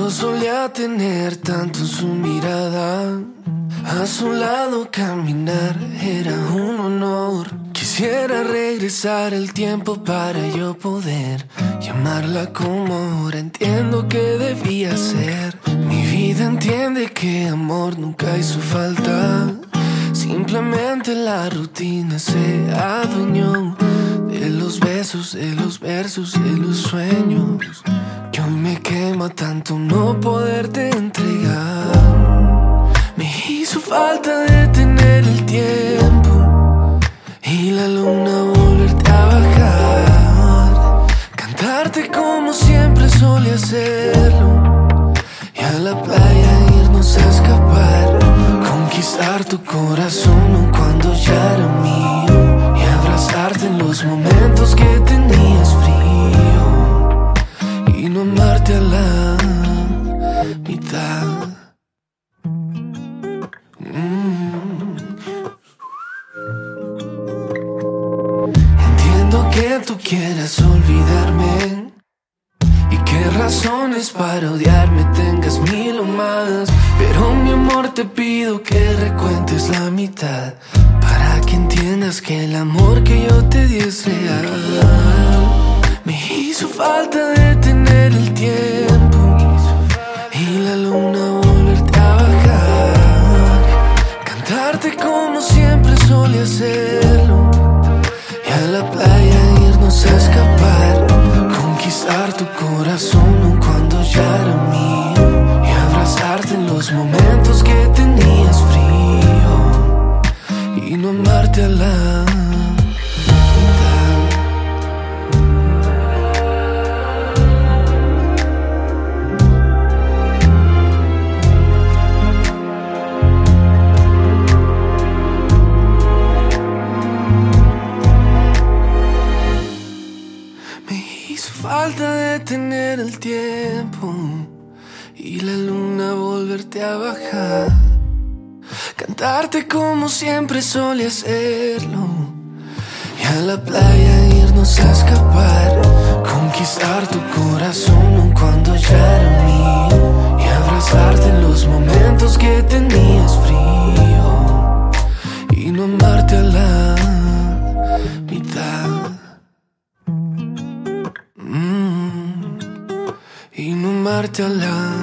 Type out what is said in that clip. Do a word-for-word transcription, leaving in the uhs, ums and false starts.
lo solía tener tanto en su mirada. A su lado caminar era un honor. Quisiera regresar el tiempo para yo poder llamarla como ahora entiendo que debía ser. Mi vida entiende que amor nunca hizo falta. Simplemente la rutina se adueñó de los besos, de los versos, de los sueños. Que hoy me quema tanto no poderte entregar. Me hizo falta detener el tiempo y la luna volverte a bajar. Cantarte como siempre solía hacerlo y a la playa irnos a escapar. Conquistar tu corazón aun cuando ya era mío y abrazarte en los momentos que tenías frío y no amarte a la mitad. Entiendo que tú quieras olvidarme y qué razones para odiarme tengas mil o más, pero mi amor te pido que recuentes la mitad para que entiendas que el amor que yo te di es real. Me hizo falta detener el tiempo y la luna volverte a bajar. Cantarte como siempre solía hacerlo y a la playa irnos a escapar. Conquistar tu corazón aun cuando ya era mío y abrazarte en los momentos que tenías frío y no amarte a la falta detener el tiempo y la luna volverte a bajar. Cantarte como siempre solía hacerlo y a la playa irnos a escapar. Conquistar tu corazón aun cuando ya era mío y abrazarte en los momentos que tenías frío y no amarte a la mitad. Y no amarte a la